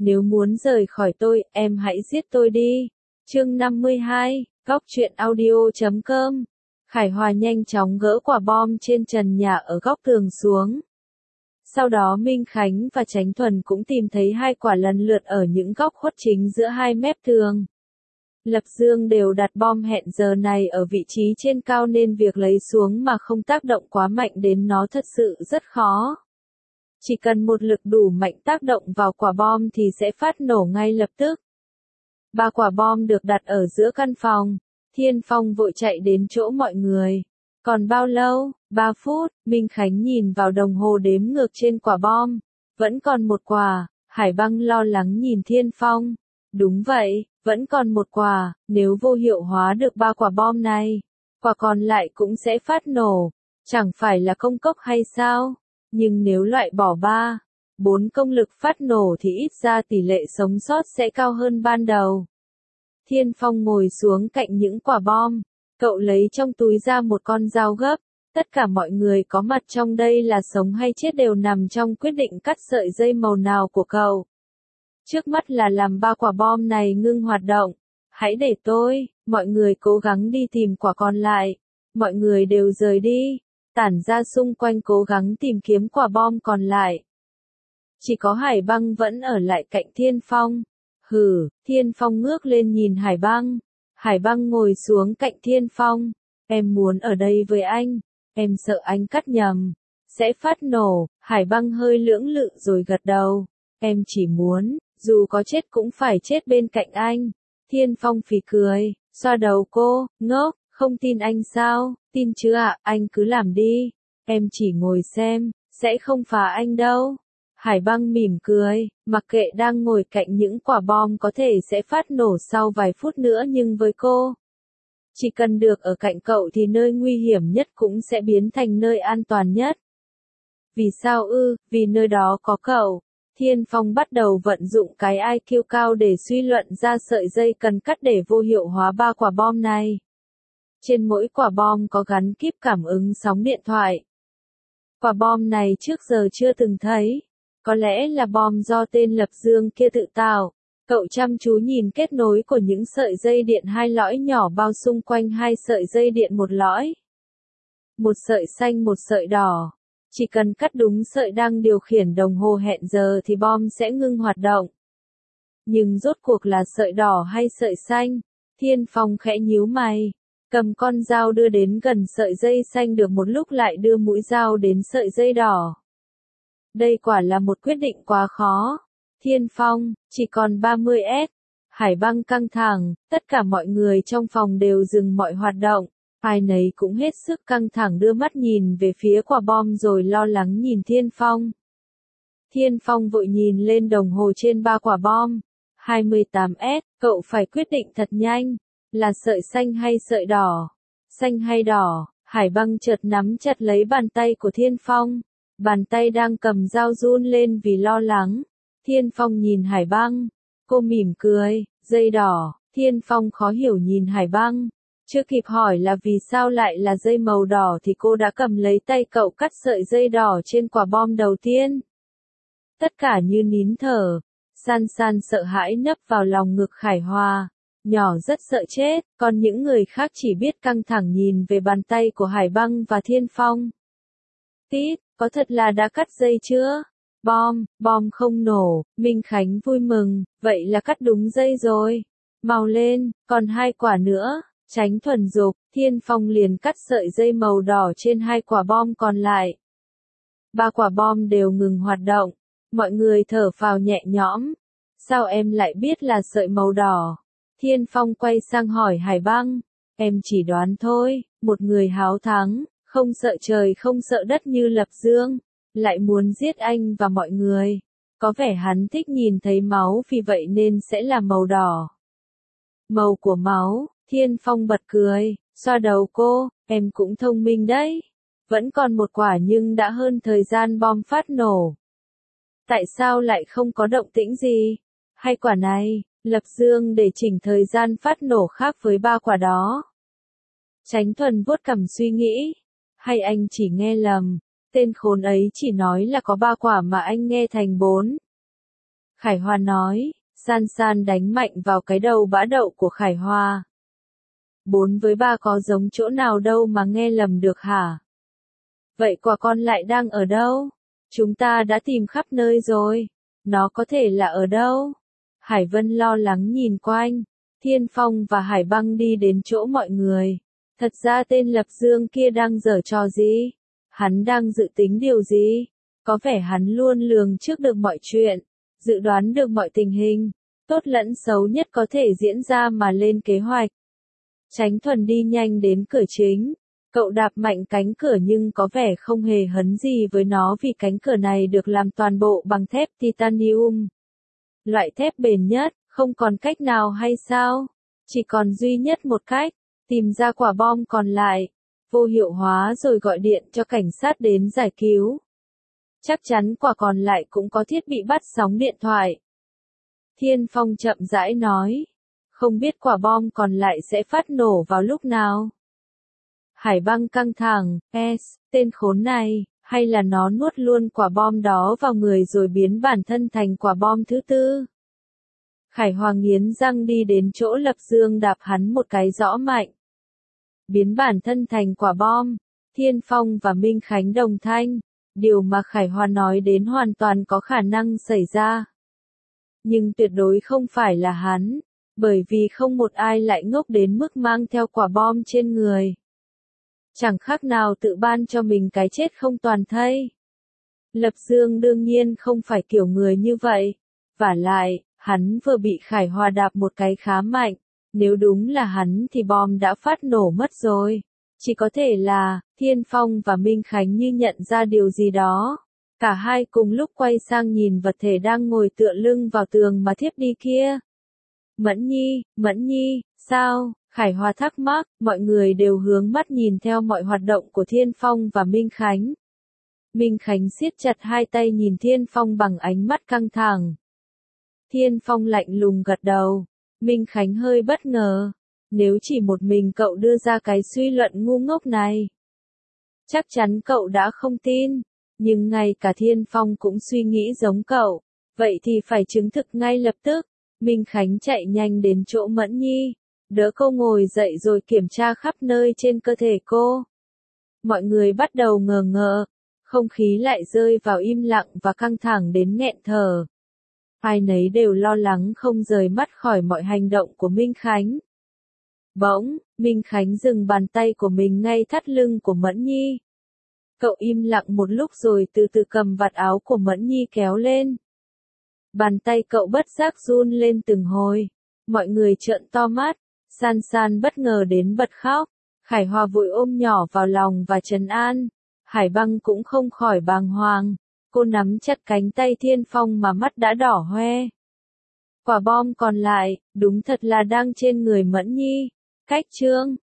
Nếu muốn rời khỏi tôi, em hãy giết tôi đi. Chương 52, Góc truyện audio.com. Khải Hòa nhanh chóng gỡ quả bom trên trần nhà ở góc tường xuống. Sau đó Minh Khánh và Chánh Thuần cũng tìm thấy hai quả lần lượt ở những góc khuất chính giữa hai mép tường. Lập Dương đều đặt bom hẹn giờ này ở vị trí trên cao nên việc lấy xuống mà không tác động quá mạnh đến nó thật sự rất khó. Chỉ cần một lực đủ mạnh tác động vào quả bom thì sẽ phát nổ ngay lập tức. 3 quả bom được đặt ở giữa căn phòng. Thiên Phong vội chạy đến chỗ mọi người. Còn bao lâu? 3 phút, Minh Khánh nhìn vào đồng hồ đếm ngược trên quả bom. Vẫn còn một quả, Hải Băng lo lắng nhìn Thiên Phong. Đúng vậy, vẫn còn một quả, nếu vô hiệu hóa được 3 quả bom này, quả còn lại cũng sẽ phát nổ. Chẳng phải là công cốc hay sao? Nhưng nếu loại bỏ 3, 4 công lực phát nổ thì ít ra tỷ lệ sống sót sẽ cao hơn ban đầu. Thiên Phong ngồi xuống cạnh những quả bom. Cậu lấy trong túi ra một con dao gấp. Tất cả mọi người có mặt trong đây là sống hay chết đều nằm trong quyết định cắt sợi dây màu nào của cậu. Trước mắt là làm 3 quả bom này ngưng hoạt động. Hãy để tôi, mọi người cố gắng đi tìm quả còn lại. Mọi người đều rời đi, tản ra xung quanh cố gắng tìm kiếm quả bom còn lại. Chỉ có Hải Băng vẫn ở lại cạnh Thiên Phong. Hừ, Thiên Phong ngước lên nhìn Hải Băng. Hải Băng ngồi xuống cạnh Thiên Phong. Em muốn ở đây với anh. Em sợ anh cắt nhầm. Sẽ phát nổ. Hải Băng hơi lưỡng lự rồi gật đầu. Em chỉ muốn, dù có chết cũng phải chết bên cạnh anh. Thiên Phong phì cười, xoa đầu cô, ngốc, không tin anh sao? Tin chứ ạ, anh cứ làm đi. Em chỉ ngồi xem, sẽ không phá anh đâu. Hải Băng mỉm cười, mặc kệ đang ngồi cạnh những quả bom có thể sẽ phát nổ sau vài phút nữa nhưng với cô, chỉ cần được ở cạnh cậu thì nơi nguy hiểm nhất cũng sẽ biến thành nơi an toàn nhất. Vì sao ư? Vì nơi đó có cậu. Thiên Phong bắt đầu vận dụng cái IQ cao để suy luận ra sợi dây cần cắt để vô hiệu hóa 3 quả bom này. Trên mỗi quả bom có gắn kíp cảm ứng sóng điện thoại. Quả bom này trước giờ chưa từng thấy. Có lẽ là bom do tên Lập Dương kia tự tạo. Cậu chăm chú nhìn kết nối của những sợi dây điện hai lõi nhỏ bao xung quanh hai sợi dây điện một lõi. Một sợi xanh một sợi đỏ. Chỉ cần cắt đúng sợi đang điều khiển đồng hồ hẹn giờ thì bom sẽ ngưng hoạt động. Nhưng rốt cuộc là sợi đỏ hay sợi xanh? Thiên Phong khẽ nhíu mày. Cầm con dao đưa đến gần sợi dây xanh được một lúc lại đưa mũi dao đến sợi dây đỏ. Đây quả là một quyết định quá khó. Thiên Phong, chỉ còn 30S. Hải Băng căng thẳng, tất cả mọi người trong phòng đều dừng mọi hoạt động. Ai nấy cũng hết sức căng thẳng đưa mắt nhìn về phía quả bom rồi lo lắng nhìn Thiên Phong. Thiên Phong vội nhìn lên đồng hồ trên 3 quả bom. 28S, cậu phải quyết định thật nhanh. Là sợi xanh hay sợi đỏ? Xanh hay đỏ? Hải Băng chợt nắm chặt lấy bàn tay của Thiên Phong. Bàn tay đang cầm dao run lên vì lo lắng. Thiên Phong nhìn Hải Băng. Cô mỉm cười, dây đỏ. Thiên Phong khó hiểu nhìn Hải Băng. Chưa kịp hỏi là vì sao lại là dây màu đỏ thì cô đã cầm lấy tay cậu cắt sợi dây đỏ trên quả bom đầu tiên. Tất cả như nín thở. San San sợ hãi nấp vào lòng ngực Khải Hòa. Nhỏ rất sợ chết, còn những người khác chỉ biết căng thẳng nhìn về bàn tay của Hải Băng và Thiên Phong. Tít, có thật là đã cắt dây chưa? Bom không nổ. Minh Khánh vui mừng, vậy là cắt đúng dây rồi. Mau lên, còn 2 quả nữa. Chánh Thuần dục, Thiên Phong liền cắt sợi dây màu đỏ trên 2 quả bom còn lại. 3 quả bom đều ngừng hoạt động. Mọi người thở phào nhẹ nhõm. Sao em lại biết là sợi màu đỏ? Thiên Phong quay sang hỏi Hải Băng. Em chỉ đoán thôi, một người háo thắng, không sợ trời không sợ đất như Lập Dương, lại muốn giết anh và mọi người. Có vẻ hắn thích nhìn thấy máu vì vậy nên sẽ là màu đỏ. Màu của máu. Thiên Phong bật cười, xoa đầu cô, em cũng thông minh đấy. Vẫn còn một quả nhưng đã hơn thời gian bom phát nổ. Tại sao lại không có động tĩnh gì? Hay quả này, Lập Dương để chỉnh thời gian phát nổ khác với 3 quả đó? Chánh Thuần vuốt cằm suy nghĩ. Hay anh chỉ nghe lầm, tên khốn ấy chỉ nói là có 3 quả mà anh nghe thành 4. Khải Hoa nói, San San đánh mạnh vào cái đầu bã đậu của Khải Hoa. 4 với 3 có giống chỗ nào đâu mà nghe lầm được hả? Vậy quả con lại đang ở đâu? Chúng ta đã tìm khắp nơi rồi. Nó có thể là ở đâu? Hải Vân lo lắng nhìn quanh. Thiên Phong và Hải Băng đi đến chỗ mọi người. Thật ra tên Lập Dương kia đang giở trò gì? Hắn đang dự tính điều gì? Có vẻ hắn luôn lường trước được mọi chuyện, dự đoán được mọi tình hình, tốt lẫn xấu nhất có thể diễn ra mà lên kế hoạch. Chánh Thuần đi nhanh đến cửa chính. Cậu đạp mạnh cánh cửa nhưng có vẻ không hề hấn gì với nó vì cánh cửa này được làm toàn bộ bằng thép titanium. Loại thép bền nhất, không còn cách nào hay sao? Chỉ còn duy nhất một cách, tìm ra quả bom còn lại, vô hiệu hóa rồi gọi điện cho cảnh sát đến giải cứu. Chắc chắn quả còn lại cũng có thiết bị bắt sóng điện thoại. Thiên Phong chậm rãi nói, không biết quả bom còn lại sẽ phát nổ vào lúc nào. Hải Băng căng thẳng, tên khốn này, hay là nó nuốt luôn quả bom đó vào người rồi biến bản thân thành quả bom thứ tư. Khải Hoa nghiến răng đi đến chỗ Lập Dương đạp hắn một cái rõ mạnh. Biến bản thân thành quả bom, Thiên Phong và Minh Khánh đồng thanh, điều mà Khải Hoa nói đến hoàn toàn có khả năng xảy ra. Nhưng tuyệt đối không phải là hắn, bởi vì không một ai lại ngốc đến mức mang theo quả bom trên người. Chẳng khác nào tự ban cho mình cái chết không toàn thây. Lập Dương đương nhiên không phải kiểu người như vậy. Vả lại, hắn vừa bị Khải Hoa đạp một cái khá mạnh. Nếu đúng là hắn thì bom đã phát nổ mất rồi. Chỉ có thể là, Thiên Phong và Minh Khánh như nhận ra điều gì đó. Cả hai cùng lúc quay sang nhìn vật thể đang ngồi tựa lưng vào tường mà thiếp đi kia. Mẫn Nhi, sao? Khải Hoa thắc mắc, mọi người đều hướng mắt nhìn theo mọi hoạt động của Thiên Phong và Minh Khánh. Minh Khánh siết chặt hai tay nhìn Thiên Phong bằng ánh mắt căng thẳng. Thiên Phong lạnh lùng gật đầu. Minh Khánh hơi bất ngờ. Nếu chỉ một mình cậu đưa ra cái suy luận ngu ngốc này, chắc chắn cậu đã không tin. Nhưng ngay cả Thiên Phong cũng suy nghĩ giống cậu. Vậy thì phải chứng thực ngay lập tức. Minh Khánh chạy nhanh đến chỗ Mẫn Nhi, đỡ cô ngồi dậy rồi kiểm tra khắp nơi trên cơ thể cô. Mọi người bắt đầu ngờ ngợ, không khí lại rơi vào im lặng và căng thẳng đến nghẹn thở. Ai nấy đều lo lắng không rời mắt khỏi mọi hành động của Minh Khánh. Bỗng, Minh Khánh dừng bàn tay của mình ngay thắt lưng của Mẫn Nhi. Cậu im lặng một lúc rồi từ từ cầm vạt áo của Mẫn Nhi kéo lên. Bàn tay cậu bất giác run lên từng hồi. Mọi người trợn to mắt. San San bất ngờ đến bật khóc. Khải Hoa vội ôm nhỏ vào lòng và trấn an. Hải Băng cũng không khỏi bàng hoàng. Cô nắm chặt cánh tay Thiên Phong mà mắt đã đỏ hoe. Quả bom còn lại, đúng thật là đang trên người Mẫn Nhi. Cách chương